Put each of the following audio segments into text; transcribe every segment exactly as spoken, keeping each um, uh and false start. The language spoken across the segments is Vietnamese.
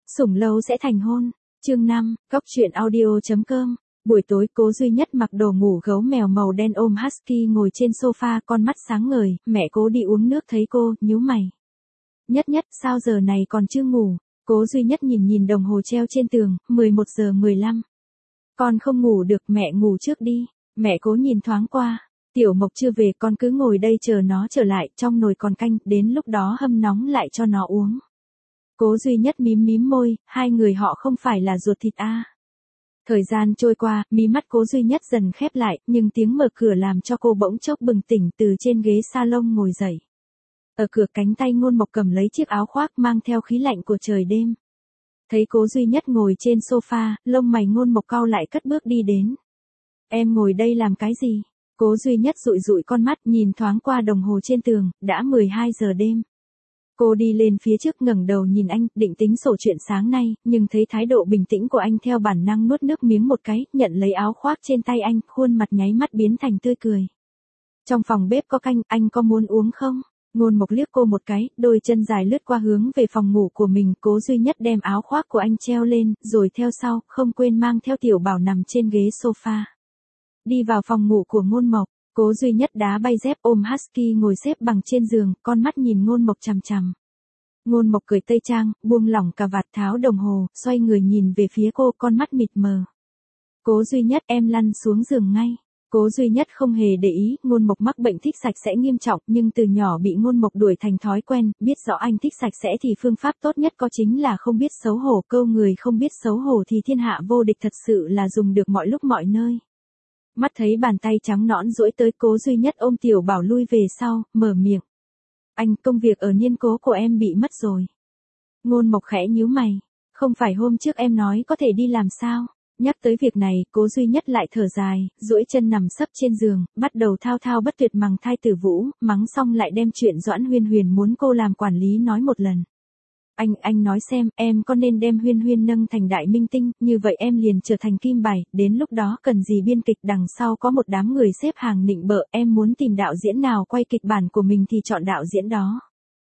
Sủng lâu sẽ thành hôn. Chương năm, Cóc truyện audio chấm com. Buổi tối Cố Duy Nhất mặc đồ ngủ gấu mèo màu đen ôm husky ngồi trên sofa, con mắt sáng ngời. Mẹ Cố đi uống nước thấy cô, nhíu mày. Nhất Nhất, sao giờ này còn chưa ngủ? Cố Duy Nhất nhìn nhìn đồng hồ treo trên tường, mười một giờ mười lăm. Con không ngủ được, mẹ ngủ trước đi. Mẹ Cố nhìn thoáng qua. Tiểu Mộc chưa về, con cứ ngồi đây chờ nó trở lại, trong nồi còn canh, đến lúc đó hâm nóng lại cho nó uống. Cố Duy Nhất mím mím môi, hai người họ không phải là ruột thịt à. Thời gian trôi qua, mí mắt Cố Duy Nhất dần khép lại, nhưng tiếng mở cửa làm cho cô bỗng chốc bừng tỉnh từ trên ghế salon ngồi dậy. Ở cửa cánh tay Ngôn Mộc cầm lấy chiếc áo khoác mang theo khí lạnh của trời đêm. Thấy Cố Duy Nhất ngồi trên sofa, lông mày Ngôn Mộc cau lại cất bước đi đến. Em ngồi đây làm cái gì? Cố Duy Nhất dụi dụi con mắt nhìn thoáng qua đồng hồ trên tường, đã mười hai giờ đêm. Cô đi lên phía trước ngẩng đầu nhìn anh, định tính sổ chuyện sáng nay, nhưng thấy thái độ bình tĩnh của anh theo bản năng nuốt nước miếng một cái, nhận lấy áo khoác trên tay anh, khuôn mặt nháy mắt biến thành tươi cười. Trong phòng bếp có canh, anh có muốn uống không? Ngôn Mộc liếc cô một cái, đôi chân dài lướt qua hướng về phòng ngủ của mình, Cố Duy Nhất đem áo khoác của anh treo lên, rồi theo sau, không quên mang theo Tiểu Bảo nằm trên ghế sofa. Đi vào phòng ngủ của Ngôn Mộc. Cố Duy Nhất đá bay dép ôm husky ngồi xếp bằng trên giường, con mắt nhìn Ngôn Mộc chằm chằm. Ngôn Mộc cởi tây trang, buông lỏng cà vạt, tháo đồng hồ, xoay người nhìn về phía cô, con mắt mịt mờ. Cố Duy Nhất, em lăn xuống giường ngay. Cố Duy Nhất không hề để ý, Ngôn Mộc mắc bệnh thích sạch sẽ nghiêm trọng, nhưng từ nhỏ bị Ngôn Mộc đuổi thành thói quen, biết rõ anh thích sạch sẽ thì phương pháp tốt nhất có chính là không biết xấu hổ, câu người không biết xấu hổ thì thiên hạ vô địch thật sự là dùng được mọi lúc mọi nơi. Mắt thấy bàn tay trắng nõn duỗi tới, Cố Duy Nhất ôm Tiểu Bảo lui về sau, mở miệng. Anh, công việc ở Niên Cố của em bị mất rồi. Ngôn Mộc khẽ nhíu mày. Không phải hôm trước em nói có thể đi làm sao? Nhắc tới việc này, Cố Duy Nhất lại thở dài, duỗi chân nằm sấp trên giường, bắt đầu thao thao bất tuyệt mắng Thai Tử Vũ, mắng xong lại đem chuyện Doãn Huyên Huyền muốn cô làm quản lý nói một lần. Anh, anh nói xem, em có nên đem Huyên Huyên nâng thành đại minh tinh, như vậy em liền trở thành kim bài, đến lúc đó cần gì biên kịch, đằng sau có một đám người xếp hàng nịnh bợ, em muốn tìm đạo diễn nào quay kịch bản của mình thì chọn đạo diễn đó.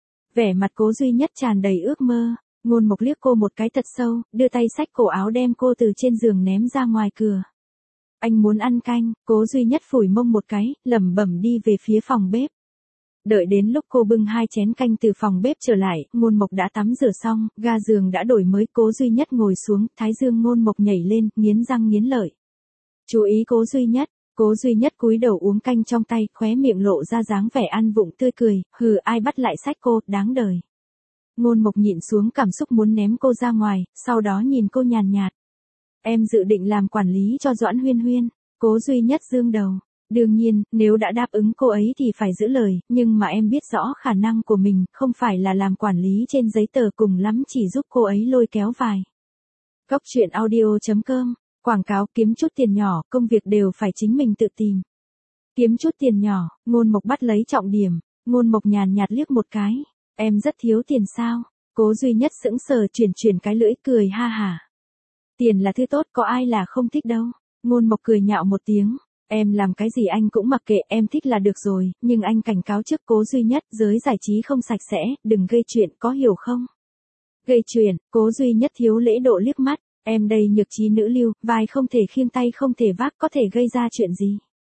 Vẻ mặt Cố Duy Nhất tràn đầy ước mơ. Ngôn Mộc liếc cô một cái thật sâu, đưa tay xách cổ áo đem cô từ trên giường ném ra ngoài cửa. Anh muốn ăn canh, Cố Duy Nhất phủi mông một cái, lẩm bẩm đi về phía phòng bếp. Đợi đến lúc cô bưng hai chén canh từ phòng bếp trở lại, Ngôn Mộc đã tắm rửa xong, ga giường đã đổi mới, Cố Duy Nhất ngồi xuống, thái dương Ngôn Mộc nhảy lên, nghiến răng nghiến lợi. Chú ý Cố Duy Nhất. Cố Duy Nhất cúi đầu uống canh trong tay, khóe miệng lộ ra dáng vẻ ăn vụng tươi cười, hừ, ai bắt lại xách cô, đáng đời. Ngôn Mộc nhịn xuống cảm xúc muốn ném cô ra ngoài, sau đó nhìn cô nhàn nhạt. Em dự định làm quản lý cho Doãn Huyên Huyên. Cố Duy Nhất dương đầu. Đương nhiên, nếu đã đáp ứng cô ấy thì phải giữ lời, nhưng mà em biết rõ khả năng của mình, không phải là làm quản lý trên giấy tờ, cùng lắm chỉ giúp cô ấy lôi kéo vài. Cóc truyện audio chấm com. Quảng cáo, kiếm chút tiền nhỏ, công việc đều phải chính mình tự tìm. Kiếm chút tiền nhỏ, Ngôn Mộc bắt lấy trọng điểm. Ngôn Mộc nhàn nhạt liếc một cái. Em rất thiếu tiền sao? Cố Duy Nhất sững sờ, chuyển chuyển cái lưỡi, cười ha hả. Tiền là thứ tốt, có ai là không thích đâu. Ngôn Mộc cười nhạo một tiếng. Em làm cái gì anh cũng mặc kệ, em thích là được rồi, nhưng anh cảnh cáo trước Cố Duy Nhất, giới giải trí không sạch sẽ, đừng gây chuyện, có hiểu không? Gây chuyện, Cố Duy Nhất thiếu lễ độ liếc mắt, em đây nhược trí nữ lưu, vai không thể khiêng tay không thể vác, có thể gây ra chuyện gì?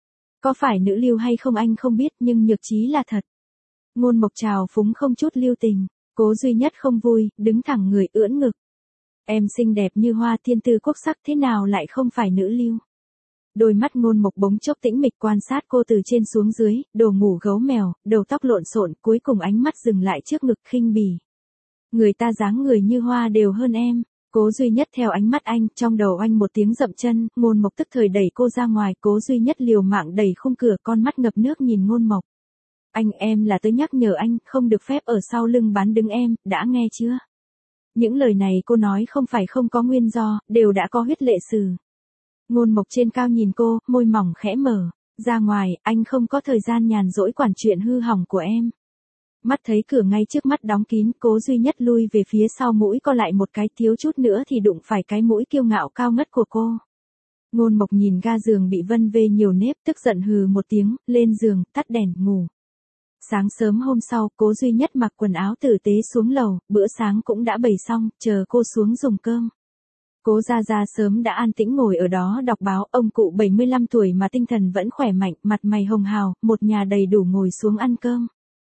Có phải nữ lưu hay không anh không biết, nhưng nhược trí là thật. Ngôn Mộc trào phúng không chút lưu tình. Cố Duy Nhất không vui, đứng thẳng người, ưỡn ngực. Em xinh đẹp như hoa, thiên tư quốc sắc, thế nào lại không phải nữ lưu? Đôi mắt Ngôn Mộc bỗng chốc tĩnh mịch quan sát cô từ trên xuống dưới, đồ ngủ gấu mèo, đầu tóc lộn xộn, cuối cùng ánh mắt dừng lại trước ngực, khinh bỉ. Người ta dáng người như hoa đều hơn em. Cố Duy Nhất theo ánh mắt anh, trong đầu anh một tiếng dậm chân, Ngôn Mộc tức thời đẩy cô ra ngoài, Cố Duy Nhất liều mạng đẩy khung cửa, con mắt ngập nước nhìn Ngôn Mộc. Anh, em là tới nhắc nhở anh, không được phép ở sau lưng bán đứng em, đã nghe chưa? Những lời này cô nói không phải không có nguyên do, đều đã có huyết lệ sử. Ngôn Mộc trên cao nhìn cô, môi mỏng khẽ mở. Ra ngoài, anh không có thời gian nhàn rỗi quản chuyện hư hỏng của em. Mắt thấy cửa ngay trước mắt đóng kín, Cố Duy Nhất lui về phía sau, mũi co lại một cái, thiếu chút nữa thì đụng phải cái mũi kiêu ngạo cao ngất của cô. Ngôn Mộc nhìn ga giường bị vân vê nhiều nếp, tức giận hừ một tiếng, lên giường, tắt đèn, ngủ. Sáng sớm hôm sau, Cố Duy Nhất mặc quần áo tử tế xuống lầu, bữa sáng cũng đã bày xong, chờ cô xuống dùng cơm. Cố Gia Gia sớm đã an tĩnh ngồi ở đó đọc báo, ông cụ bảy mươi lăm tuổi mà tinh thần vẫn khỏe mạnh, mặt mày hồng hào, một nhà đầy đủ ngồi xuống ăn cơm.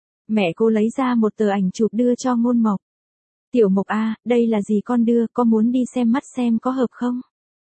Mẹ cô lấy ra một tờ ảnh chụp đưa cho Ngôn Mộc. Tiểu Mộc a, đây là gì con đưa, có muốn đi xem mắt xem có hợp không?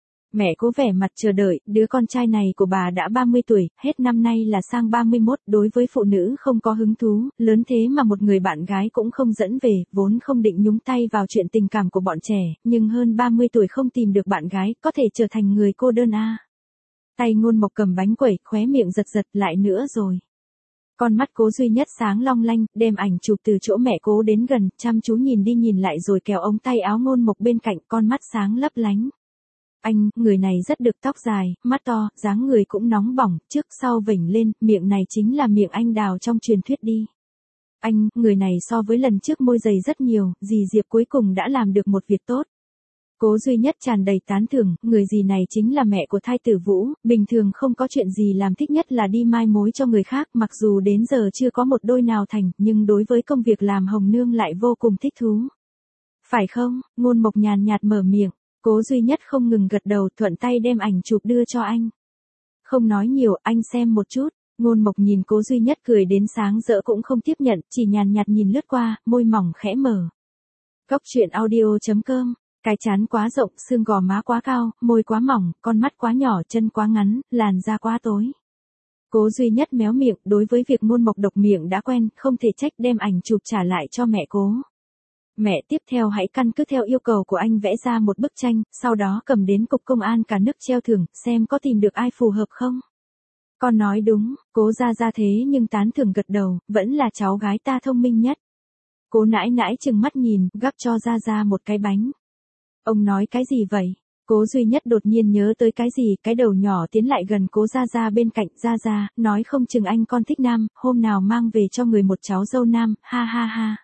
Mẹ cố vẻ mặt chờ đợi, đứa con trai này của bà đã ba mươi tuổi, hết năm nay là sang ba mươi mốt, đối với phụ nữ không có hứng thú, lớn thế mà một người bạn gái cũng không dẫn về, vốn không định nhúng tay vào chuyện tình cảm của bọn trẻ, nhưng hơn ba mươi tuổi không tìm được bạn gái, có thể trở thành người cô đơn a. Tay Ngôn Mộc cầm bánh quẩy, khóe miệng giật giật lại nữa rồi. Con mắt Cố Duy Nhất sáng long lanh, đem ảnh chụp từ chỗ mẹ Cố đến gần, chăm chú nhìn đi nhìn lại rồi kéo ống tay áo Ngôn Mộc bên cạnh, con mắt sáng lấp lánh. Anh, người này rất được, tóc dài, mắt to, dáng người cũng nóng bỏng, trước sau vểnh lên, miệng này chính là miệng anh đào trong truyền thuyết đi. Anh, người này so với lần trước môi dày rất nhiều, dì Diệp cuối cùng đã làm được một việc tốt. Cố Duy Nhất tràn đầy tán thưởng, người dì này chính là mẹ của Thai Tử Vũ, bình thường không có chuyện gì làm, thích nhất là đi mai mối cho người khác, mặc dù đến giờ chưa có một đôi nào thành, nhưng đối với công việc làm hồng nương lại vô cùng thích thú. Phải không? Ngôn Mộc nhàn nhạt mở miệng. Cố Duy Nhất không ngừng gật đầu, thuận tay đem ảnh chụp đưa cho anh. Không nói nhiều, anh xem một chút. Ngôn Mộc nhìn Cố Duy Nhất cười đến sáng rỡ cũng không tiếp nhận, chỉ nhàn nhạt nhìn lướt qua, môi mỏng khẽ mở. Cốc truyện audio chấm com. Cái trán quá rộng, xương gò má quá cao, môi quá mỏng, con mắt quá nhỏ, chân quá ngắn, làn da quá tối. Cố Duy Nhất méo miệng, đối với việc Ngôn Mộc độc miệng đã quen, không thể trách, đem ảnh chụp trả lại cho mẹ Cố. Mẹ, tiếp theo hãy căn cứ theo yêu cầu của anh vẽ ra một bức tranh, sau đó cầm đến cục công an cả nước treo thưởng, xem có tìm được ai phù hợp không. Con nói đúng, Cố Gia Gia thế nhưng tán thưởng gật đầu, vẫn là cháu gái ta thông minh nhất. Cố nãi nãi trừng mắt nhìn, gắp cho Gia Gia một cái bánh. Ông nói cái gì vậy? Cố Duy Nhất đột nhiên nhớ tới cái gì, cái đầu nhỏ tiến lại gần Cố Gia Gia bên cạnh. Gia Gia, nói không chừng anh con thích nam, hôm nào mang về cho người một cháu dâu nam, ha ha ha.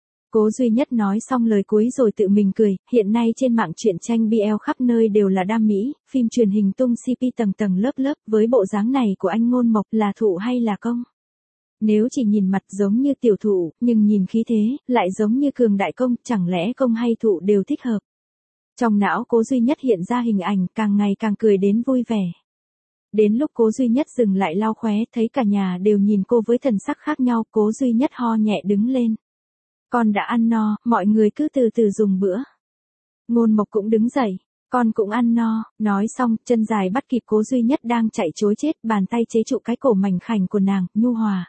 Cố Duy Nhất nói xong lời cuối rồi tự mình cười, hiện nay trên mạng truyện tranh bê lờ khắp nơi đều là đam mỹ, phim truyền hình tung xê pê tầng tầng lớp lớp, với bộ dáng này của anh Ngôn Mộc là thụ hay là công? Nếu chỉ nhìn mặt giống như tiểu thụ, nhưng nhìn khí thế, lại giống như cường đại công, chẳng lẽ công hay thụ đều thích hợp? Trong não Cố Duy Nhất hiện ra hình ảnh, càng ngày càng cười đến vui vẻ. Đến lúc Cố Duy Nhất dừng lại lau khóe, thấy cả nhà đều nhìn cô với thần sắc khác nhau, Cố Duy Nhất ho nhẹ đứng lên. Con đã ăn no, mọi người cứ từ từ dùng bữa. Ngôn Mộc cũng đứng dậy, con cũng ăn no, nói xong, chân dài bắt kịp Cố Duy Nhất đang chạy trối chết, bàn tay chế trụ cái cổ mảnh khảnh của nàng, nhu hòa.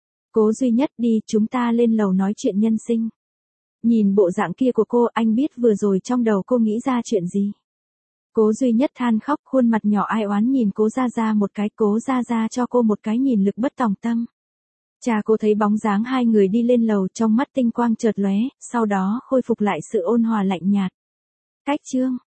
Cố Duy Nhất đi, chúng ta lên lầu nói chuyện nhân sinh. Nhìn bộ dạng kia của cô, anh biết vừa rồi trong đầu cô nghĩ ra chuyện gì. Cố Duy Nhất than khóc, khuôn mặt nhỏ ai oán nhìn Cố Gia Gia một cái, Cố Gia Gia cho cô một cái nhìn lực bất tòng tâm. Cha cô thấy bóng dáng hai người đi lên lầu, trong mắt tinh quang chợt lóe, sau đó khôi phục lại sự ôn hòa lạnh nhạt. Cách chương